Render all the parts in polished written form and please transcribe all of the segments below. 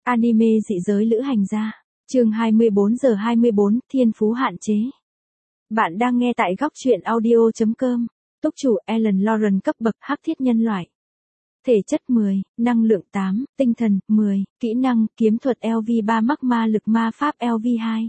Anime dị giới lữ hành gia. Chương 24:24, Thiên phú hạn chế. Bạn đang nghe tại góc truyện audio.com. Túc chủ Ellen Lauren cấp bậc hắc thiết nhân loại. Thể chất 10, năng lượng 8, tinh thần 10, kỹ năng kiếm thuật LV3 mắc ma lực ma pháp LV2.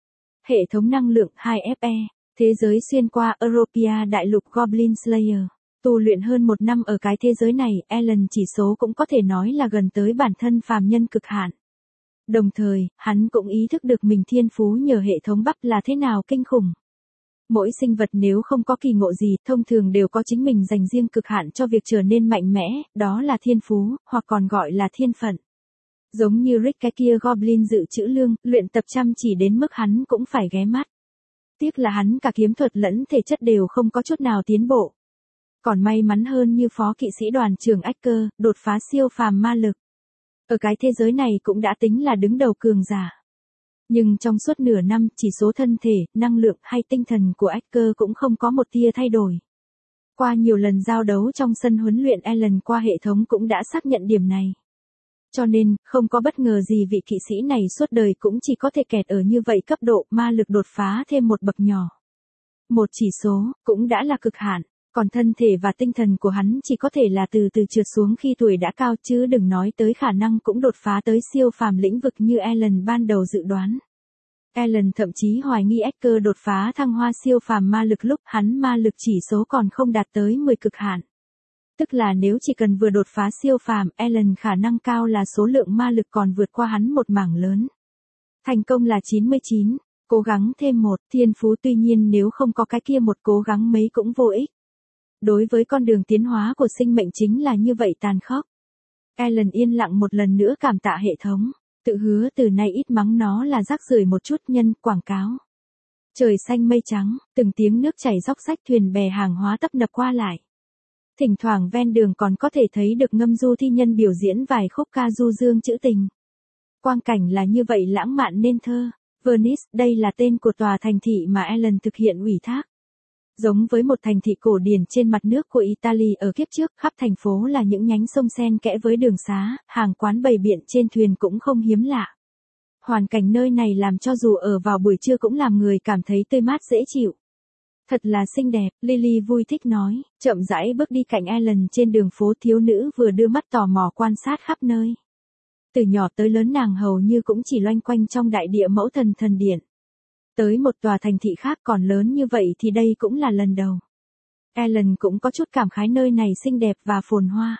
Hệ thống năng lượng 2FE. Thế giới xuyên qua Europia đại lục Goblin Slayer. Tu luyện hơn một năm ở cái thế giới này, Ellen chỉ số cũng có thể nói là gần tới bản thân phàm nhân cực hạn. Đồng thời, hắn cũng ý thức được mình thiên phú nhờ hệ thống bắp là thế nào kinh khủng. Mỗi sinh vật nếu không có kỳ ngộ gì, thông thường đều có chính mình dành riêng cực hạn cho việc trở nên mạnh mẽ, đó là thiên phú, hoặc còn gọi là thiên phận. Giống như Rick cái kia Goblin dự trữ lương, luyện tập chăm chỉ đến mức hắn cũng phải ghé mắt. Tiếc là hắn cả kiếm thuật lẫn thể chất đều không có chút nào tiến bộ. Còn may mắn hơn như phó kỵ sĩ đoàn trưởng Acker, đột phá siêu phàm ma lực. Ở cái thế giới này cũng đã tính là đứng đầu cường giả. Nhưng trong suốt nửa năm, chỉ số thân thể, năng lượng hay tinh thần của Acker cũng không có một tia thay đổi. Qua nhiều lần giao đấu trong sân huấn luyện, Ellen qua hệ thống cũng đã xác nhận điểm này. Cho nên, không có bất ngờ gì vị kỵ sĩ này suốt đời cũng chỉ có thể kẹt ở như vậy cấp độ ma lực đột phá thêm một bậc nhỏ. Một chỉ số, cũng đã là cực hạn. Còn thân thể và tinh thần của hắn chỉ có thể là từ từ trượt xuống khi tuổi đã cao, chứ đừng nói tới khả năng cũng đột phá tới siêu phàm lĩnh vực như Ellen ban đầu dự đoán. Ellen thậm chí hoài nghi Acker đột phá thăng hoa siêu phàm ma lực lúc hắn ma lực chỉ số còn không đạt tới 10 cực hạn. Tức là nếu chỉ cần vừa đột phá siêu phàm, Ellen khả năng cao là số lượng ma lực còn vượt qua hắn một mảng lớn. Thành công là 99, cố gắng thêm một, thiên phú, tuy nhiên nếu không có cái kia một cố gắng mấy cũng vô ích. Đối với con đường tiến hóa của sinh mệnh chính là như vậy tàn khốc. Ellen yên lặng một lần nữa cảm tạ hệ thống, tự hứa từ nay ít mắng nó là rác rưởi một chút nhân quảng cáo. Trời xanh mây trắng, từng tiếng nước chảy róc rách, thuyền bè hàng hóa tấp nập qua lại. Thỉnh thoảng ven đường còn có thể thấy được ngâm du thi nhân biểu diễn vài khúc ca du dương trữ tình. Quang cảnh là như vậy lãng mạn nên thơ. Venice, đây là tên của tòa thành thị mà Ellen thực hiện ủy thác. Giống với một thành thị cổ điển trên mặt nước của Italy ở kiếp trước, khắp thành phố là những nhánh sông xen kẽ với đường xá, hàng quán bày biện trên thuyền cũng không hiếm lạ. Hoàn cảnh nơi này làm cho dù ở vào buổi trưa cũng làm người cảm thấy tươi mát dễ chịu. Thật là xinh đẹp, Lily vui thích nói, chậm rãi bước đi cạnh Ellen trên đường phố. Thiếu nữ vừa đưa mắt tò mò quan sát khắp nơi. Từ nhỏ tới lớn nàng hầu như cũng chỉ loanh quanh trong đại địa mẫu thần thần điện. Tới một tòa thành thị khác còn lớn như vậy thì đây cũng là lần đầu. Ellen cũng có chút cảm khái nơi này xinh đẹp và phồn hoa.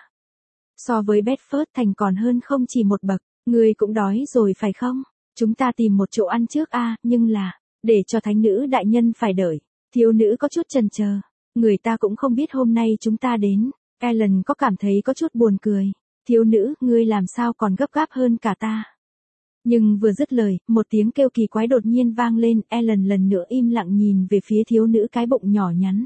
So với Bedford thành còn hơn không chỉ một bậc. Ngươi cũng đói rồi phải không? Chúng ta tìm một chỗ ăn trước nhưng là, để cho thánh nữ đại nhân phải đợi. Thiếu nữ có chút chần chờ. Người ta cũng không biết hôm nay chúng ta đến. Ellen có cảm thấy có chút buồn cười. Thiếu nữ, ngươi làm sao còn gấp gáp hơn cả ta? Nhưng vừa dứt lời, một tiếng kêu kỳ quái đột nhiên vang lên, Ellen lần nữa im lặng nhìn về phía thiếu nữ cái bụng nhỏ nhắn.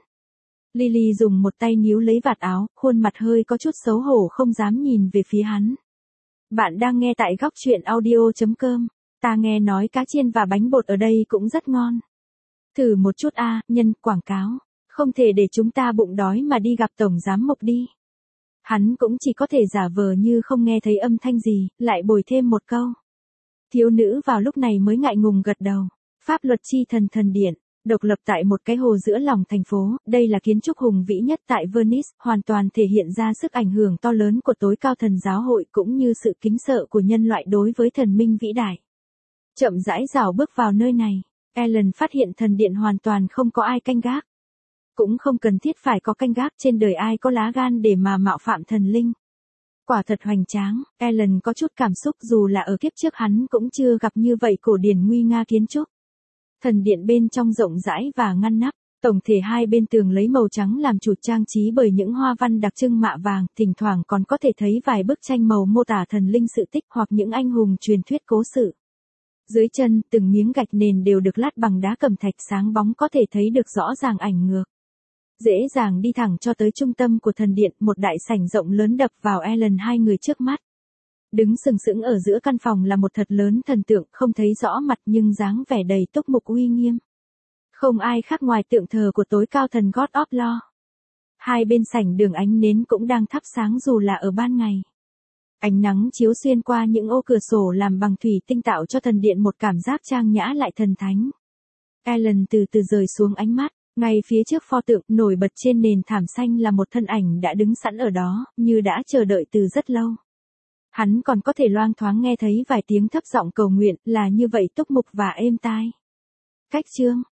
Lily dùng một tay níu lấy vạt áo, khuôn mặt hơi có chút xấu hổ không dám nhìn về phía hắn. Bạn đang nghe tại góc truyện audio.com, ta nghe nói cá chiên và bánh bột ở đây cũng rất ngon. Thử một chút nhân quảng cáo, không thể để chúng ta bụng đói mà đi gặp tổng giám mục đi. Hắn cũng chỉ có thể giả vờ như không nghe thấy âm thanh gì, lại bồi thêm một câu. Thiếu nữ vào lúc này mới ngại ngùng gật đầu. Pháp luật chi thần thần điện, độc lập tại một cái hồ giữa lòng thành phố, đây là kiến trúc hùng vĩ nhất tại Venice, hoàn toàn thể hiện ra sức ảnh hưởng to lớn của tối cao thần giáo hội cũng như sự kính sợ của nhân loại đối với thần minh vĩ đại. Chậm rãi rảo bước vào nơi này, Ellen phát hiện thần điện hoàn toàn không có ai canh gác. Cũng không cần thiết phải có canh gác, trên đời ai có lá gan để mà mạo phạm thần linh. Quả thật hoành tráng, Ellen có chút cảm xúc dù là ở kiếp trước hắn cũng chưa gặp như vậy cổ điển nguy nga kiến trúc. Thần điện bên trong rộng rãi và ngăn nắp, tổng thể hai bên tường lấy màu trắng làm chủ, trang trí bởi những hoa văn đặc trưng mạ vàng, thỉnh thoảng còn có thể thấy vài bức tranh màu mô tả thần linh sự tích hoặc những anh hùng truyền thuyết cố sự. Dưới chân, từng miếng gạch nền đều được lát bằng đá cẩm thạch sáng bóng, có thể thấy được rõ ràng ảnh ngược. Dễ dàng đi thẳng cho tới trung tâm của thần điện, một đại sảnh rộng lớn đập vào Ellen hai người trước mắt. Đứng sừng sững ở giữa căn phòng là một thật lớn thần tượng, không thấy rõ mặt nhưng dáng vẻ đầy túc mục uy nghiêm. Không ai khác ngoài tượng thờ của tối cao thần God of Law. Hai bên sảnh đường ánh nến cũng đang thắp sáng dù là ở ban ngày. Ánh nắng chiếu xuyên qua những ô cửa sổ làm bằng thủy tinh tạo cho thần điện một cảm giác trang nhã lại thần thánh. Alan từ từ rời xuống ánh mắt, ngay phía trước pho tượng nổi bật trên nền thảm xanh là một thân ảnh đã đứng sẵn ở đó, như đã chờ đợi từ rất lâu. Hắn còn có thể loang thoáng nghe thấy vài tiếng thấp giọng cầu nguyện, là như vậy túc mục và êm tai. Cách chương